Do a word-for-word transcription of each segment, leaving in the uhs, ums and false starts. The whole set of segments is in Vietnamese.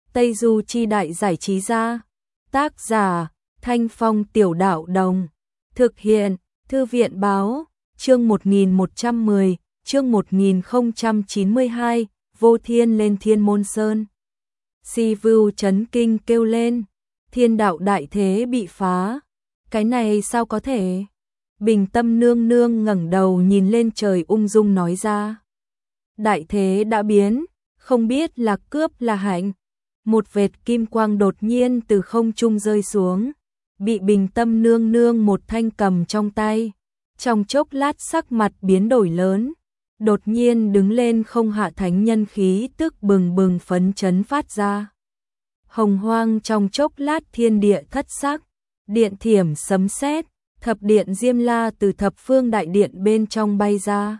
Tây Du Chi Đại Giải Trí Gia. Tác giả Thanh Phong Tiểu Đạo Đồng. Thực hiện Thư viện Báo. Chương một nghìn một trăm mười, chương một nghìn không trăm chín mươi hai, Vô Thiên lên Thiên Môn Sơn. Si Vưu chấn kinh kêu lên, thiên đạo đại thế bị phá. Cái này sao có thể? Bình Tâm nương nương ngẩng đầu nhìn lên trời ung dung nói ra. Đại thế đã biến, không biết là cướp là hạnh. Một vệt kim quang đột nhiên từ không trung rơi xuống, bị Bình Tâm nương nương một thanh cầm trong tay. Trong chốc lát sắc mặt biến đổi lớn, đột nhiên đứng lên không hạ thánh nhân khí tức bừng bừng phấn chấn phát ra. Hồng hoang trong chốc lát thiên địa thất sắc, điện thiểm sấm sét, thập điện Diêm La từ thập phương đại điện bên trong bay ra.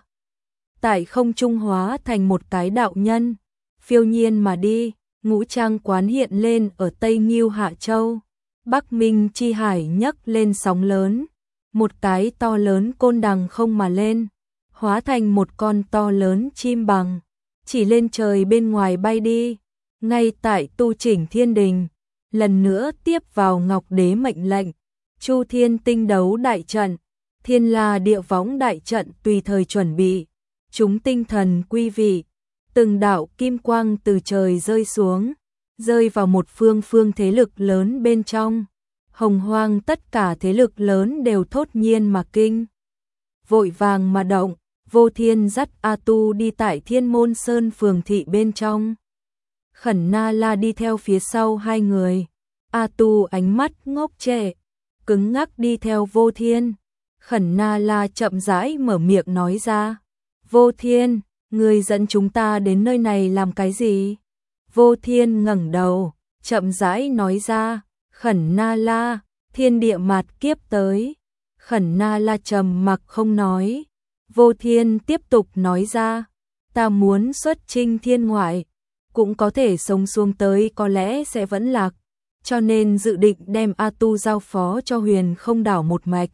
Tại không trung hóa thành một cái đạo nhân, phiêu nhiên mà đi, ngũ trang quán hiện lên ở Tây Ngưu Hạ Châu. Bắc Minh chi hải nhấc lên sóng lớn, một cái to lớn côn đằng không mà lên, hóa thành một con to lớn chim bằng, chỉ lên trời bên ngoài bay đi. Ngay tại tu chỉnh thiên đình, lần nữa tiếp vào Ngọc Đế mệnh lệnh, Chu Thiên tinh đấu đại trận, Thiên La địa võng đại trận tùy thời chuẩn bị, chúng tinh thần quy vị, từng đạo kim quang từ trời rơi xuống, rơi vào một phương phương thế lực lớn bên trong. Hồng hoang tất cả thế lực lớn đều thốt nhiên mà kinh, vội vàng mà động. Vô Thiên dắt A Tu đi tại Thiên Môn Sơn phường thị bên trong, Khẩn Na La đi theo phía sau hai người. A Tu ánh mắt ngốc trệ, cứng ngắc đi theo Vô Thiên. Khẩn Na La chậm rãi mở miệng nói ra, Vô Thiên, người dẫn chúng ta đến nơi này làm cái gì? Vô Thiên ngẩng đầu, chậm rãi nói ra, Khẩn Na La, thiên địa mạt kiếp tới. Khẩn Na La trầm mặc không nói. Vô Thiên tiếp tục nói ra, ta muốn xuất chinh thiên ngoại, cũng có thể sống xuống tới có lẽ sẽ vẫn lạc, cho nên dự định đem A Tu giao phó cho Huyền Không Đảo một mạch.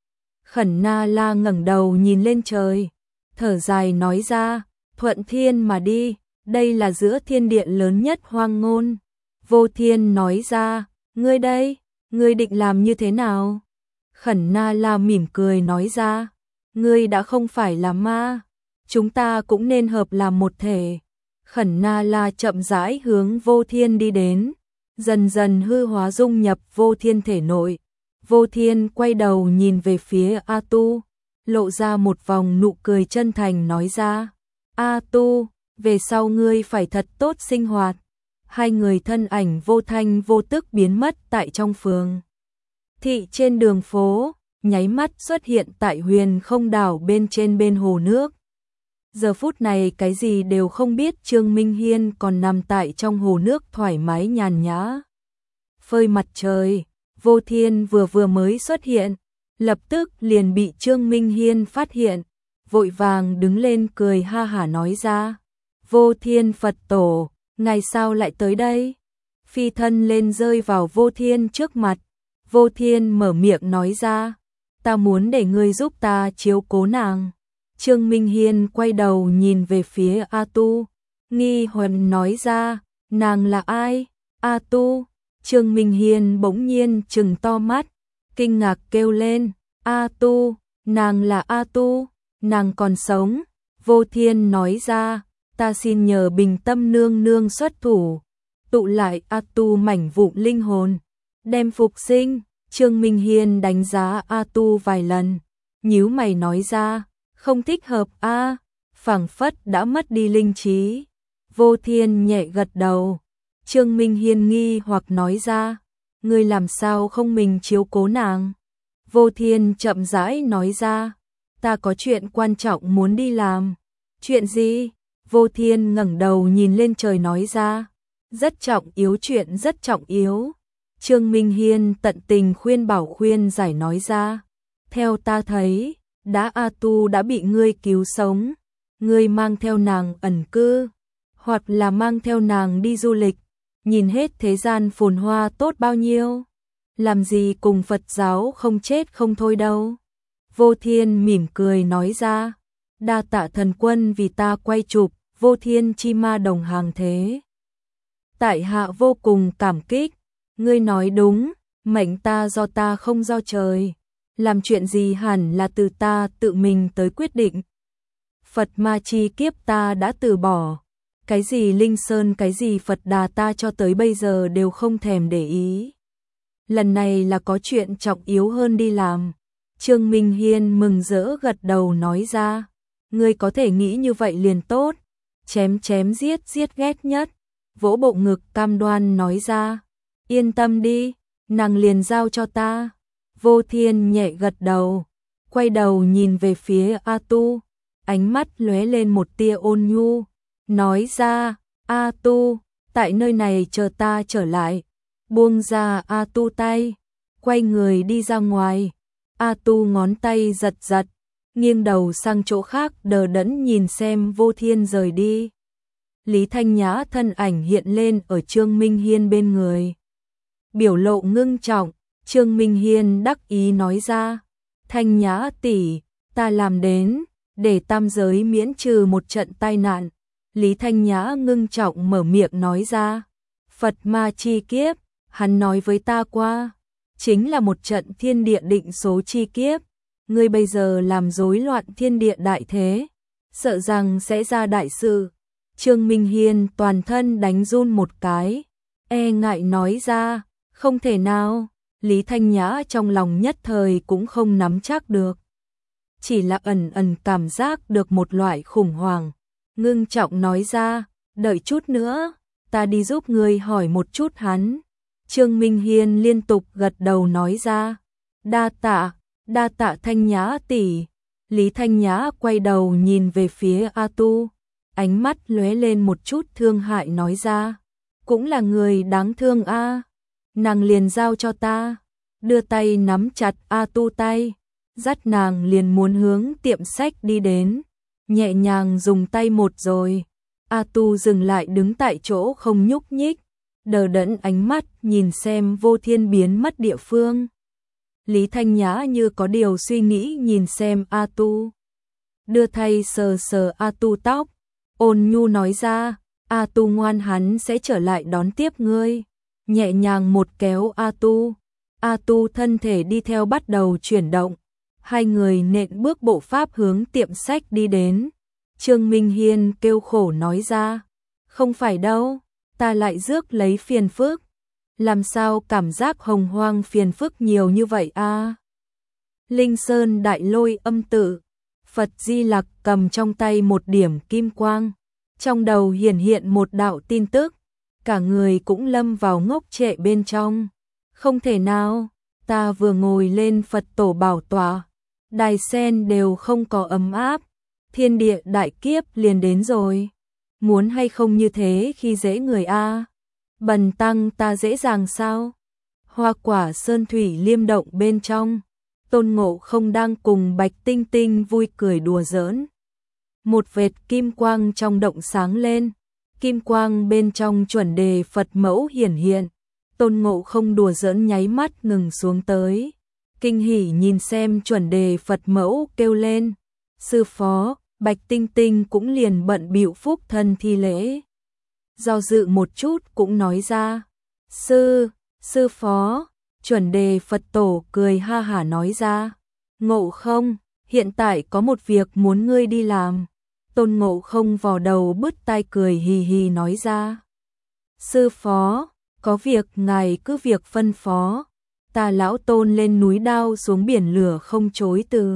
Khẩn Na La ngẩng đầu nhìn lên trời, thở dài nói ra, thuận thiên mà đi, đây là giữa thiên địa lớn nhất hoang ngôn. Vô Thiên nói ra, ngươi đây, ngươi định làm như thế nào? Khẩn Na La mỉm cười nói ra, ngươi đã không phải là ma, chúng ta cũng nên hợp làm một thể. Khẩn Na La chậm rãi hướng Vô Thiên đi đến, dần dần hư hóa dung nhập Vô Thiên thể nội. Vô Thiên quay đầu nhìn về phía A Tu, lộ ra một vòng nụ cười chân thành nói ra, A Tu, về sau ngươi phải thật tốt sinh hoạt. Hai người thân ảnh vô thanh vô tức biến mất tại trong phường thị trên đường phố, nháy mắt xuất hiện tại Huyền Không Đảo bên trên bên hồ nước. Giờ phút này cái gì đều không biết, Trương Minh Hiên còn nằm tại trong hồ nước thoải mái nhàn nhã phơi mặt trời. Vô Thiên vừa vừa mới xuất hiện, lập tức liền bị Trương Minh Hiên phát hiện, vội vàng đứng lên cười ha hả nói ra, Vô Thiên Phật Tổ, ngày sao lại tới đây? Phi thân lên rơi vào Vô Thiên trước mặt. Vô Thiên mở miệng nói ra, ta muốn để ngươi giúp ta chiếu cố nàng. Trương Minh Hiên quay đầu nhìn về phía A Tu, nghi hoặc nói ra, nàng là ai? A Tu. Trương Minh Hiên bỗng nhiên trừng to mắt, kinh ngạc kêu lên, A Tu, nàng là A Tu, nàng còn sống. Vô Thiên nói ra, ta xin nhờ Bình Tâm nương nương xuất thủ, tụ lại A Tu mảnh vụn linh hồn, đem phục sinh. Trương Minh Hiên đánh giá A Tu vài lần, nhíu mày nói ra, không thích hợp a, phảng phất đã mất đi linh trí. Vô Thiên nhẹ gật đầu. Trương Minh Hiên nghi hoặc nói ra, ngươi làm sao không mình chiếu cố nàng? Vô Thiên chậm rãi nói ra, ta có chuyện quan trọng muốn đi làm. Chuyện gì? Vô Thiên ngẩng đầu nhìn lên trời nói ra, rất trọng yếu, chuyện rất trọng yếu. Trương Minh Hiên tận tình khuyên bảo khuyên giải nói ra, theo ta thấy, đã A Tu đã bị ngươi cứu sống, ngươi mang theo nàng ẩn cư, hoặc là mang theo nàng đi du lịch, nhìn hết thế gian phồn hoa tốt bao nhiêu, làm gì cùng Phật giáo không chết không thôi đâu. Vô Thiên mỉm cười nói ra, đa tạ thần quân vì ta quay chụp Vô Thiên chi ma đồng hàng thế. tại hạ vô cùng cảm kích, ngươi nói đúng, mệnh ta do ta không do trời, làm chuyện gì hẳn là từ ta tự mình tới quyết định. Phật ma chi kiếp ta đã từ bỏ, cái gì Linh Sơn cái gì Phật Đà ta cho tới bây giờ đều không thèm để ý. Lần này là có chuyện trọng yếu hơn đi làm. Trương Minh Hiên mừng rỡ gật đầu nói ra, ngươi có thể nghĩ như vậy liền tốt, chém chém giết giết ghét nhất, vỗ bộ ngực cam đoan nói ra, yên tâm đi, nàng liền giao cho ta. Vô Thiên nhẹ gật đầu, quay đầu nhìn về phía A Tu, ánh mắt lóe lên một tia ôn nhu, nói ra, A Tu, tại nơi này chờ ta trở lại. Buông ra A Tu tay, quay người đi ra ngoài. A Tu ngón tay giật giật, nghiêng đầu sang chỗ khác đờ đẫn nhìn xem Vô Thiên rời đi. Lý Thanh Nhã thân ảnh hiện lên ở Trương Minh Hiên bên người. Biểu lộ ngưng trọng, Trương Minh Hiên đắc ý nói ra, Thanh Nhã tỷ, ta làm đến, để tam giới miễn trừ một trận tai nạn. Lý Thanh Nhã ngưng trọng mở miệng nói ra, Phật ma chi kiếp, hắn nói với ta qua, chính là một trận thiên địa định số chi kiếp, ngươi bây giờ làm rối loạn thiên địa đại thế, sợ rằng sẽ ra đại sự. Trương Minh Hiên toàn thân đánh run một cái, e ngại nói ra, không thể nào. Lý Thanh Nhã trong lòng nhất thời cũng không nắm chắc được, chỉ là ẩn ẩn cảm giác được một loại khủng hoảng, ngưng trọng nói ra, đợi chút nữa, ta đi giúp ngươi hỏi một chút hắn. Trương Minh Hiên liên tục gật đầu nói ra, đa tạ, đa tạ Thanh Nhã tỷ. Lý Thanh Nhã quay đầu nhìn về phía A Tu, ánh mắt lóe lên một chút thương hại nói ra, cũng là người đáng thương a, nàng liền giao cho ta, đưa tay nắm chặt A Tu tay, dắt nàng liền muốn hướng tiệm sách đi đến, nhẹ nhàng dùng tay một rồi. A Tu dừng lại đứng tại chỗ không nhúc nhích, đờ đẫn ánh mắt nhìn xem Vô Thiên biến mất địa phương. Lý Thanh Nhã như có điều suy nghĩ nhìn xem A Tu, đưa tay sờ sờ A Tu tóc, ôn nhu nói ra, A Tu ngoan, hắn sẽ trở lại đón tiếp ngươi. Nhẹ nhàng một kéo A Tu, A Tu thân thể đi theo bắt đầu chuyển động, hai người nện bước bộ pháp hướng tiệm sách đi đến. Trương Minh Hiên kêu khổ nói ra, không phải đâu, ta lại rước lấy phiền phức, làm sao cảm giác hồng hoang phiền phức nhiều như vậy a? Linh Sơn Đại Lôi Âm Tự, Phật Di Lặc cầm trong tay một điểm kim quang, trong đầu hiển hiện một đạo tin tức, cả người cũng lâm vào ngốc trệ bên trong. Không thể nào, ta vừa ngồi lên Phật tổ bảo tọa, đài sen đều không có ấm áp, thiên địa đại kiếp liền đến rồi. Muốn hay không như thế khi dễ người a? Bần tăng ta dễ dàng sao? Hoa Quả Sơn thủy liêm động bên trong, Tôn Ngộ Không đang cùng Bạch Tinh Tinh vui cười đùa giỡn. Một vệt kim quang trong động sáng lên, kim quang bên trong chuẩn đề Phật mẫu hiển hiện. Tôn Ngộ Không đùa giỡn nháy mắt ngừng xuống tới, kinh hỉ nhìn xem chuẩn đề Phật mẫu kêu lên, sư phó. Bạch Tinh Tinh cũng liền bận bịu phúc thân thi lễ. Do dự một chút cũng nói ra, sư, sư phó. Chuẩn đề Phật tổ cười ha hả nói ra, Ngộ Không, hiện tại có một việc muốn ngươi đi làm. Tôn Ngộ Không vò đầu bứt tai cười hì hì nói ra, sư phó, có việc ngài cứ việc phân phó, ta lão Tôn lên núi đao xuống biển lửa không chối từ.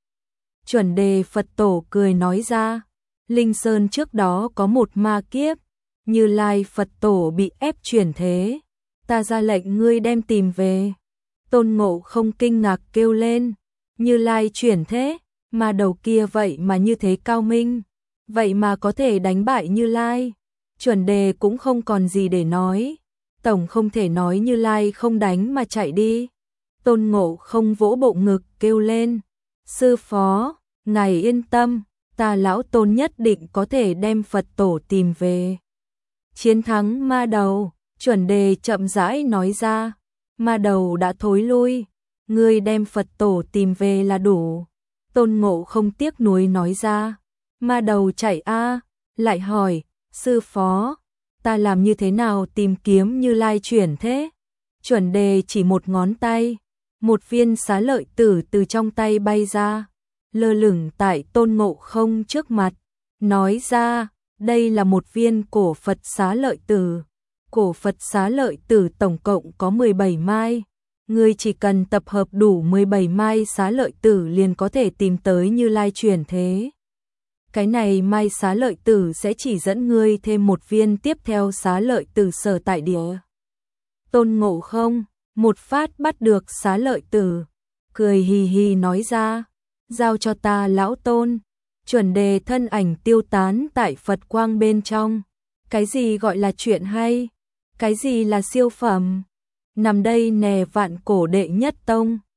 Chuẩn đề Phật tổ cười nói ra, Linh Sơn trước đó có một ma kiếp, Như Lai Phật tổ bị ép chuyển thế, ta ra lệnh ngươi đem tìm về. Tôn Ngộ Không kinh ngạc kêu lên, Như Lai chuyển thế, mà đầu kia vậy mà như thế cao minh, vậy mà có thể đánh bại Như Lai. Chuẩn đề cũng không còn gì để nói, tổng không thể nói Như Lai không đánh mà chạy đi. Tôn Ngộ Không vỗ bộ ngực kêu lên, sư phó, ngài yên tâm, ta lão Tôn nhất định có thể đem Phật tổ tìm về. Chiến thắng ma đầu, chuẩn đề chậm rãi nói ra, ma đầu đã thối lui, ngươi đem Phật tổ tìm về là đủ. Tôn Ngộ Không tiếc nuối nói ra, ma đầu chạy a, lại hỏi, sư phó, ta làm như thế nào tìm kiếm Như Lai chuyển thế? Chuẩn đề chỉ một ngón tay, một viên xá lợi tử từ trong tay bay ra, lơ lửng tại Tôn Ngộ Không trước mặt, nói ra, đây là một viên cổ Phật xá lợi tử. Cổ Phật xá lợi tử tổng cộng có mười bảy mai, ngươi chỉ cần tập hợp đủ mười bảy mai xá lợi tử liền có thể tìm tới Như Lai chuyển thế. Cái này mai xá lợi tử sẽ chỉ dẫn ngươi thêm một viên tiếp theo xá lợi tử sở tại địa. Tôn Ngộ Không một phát bắt được xá lợi tử, cười hì hì nói ra, giao cho ta lão Tôn. Chuẩn đề thân ảnh tiêu tán tại Phật quang bên trong. Cái gì gọi là chuyện hay? Cái gì là siêu phẩm? Nằm đây nè vạn cổ đệ nhất tông,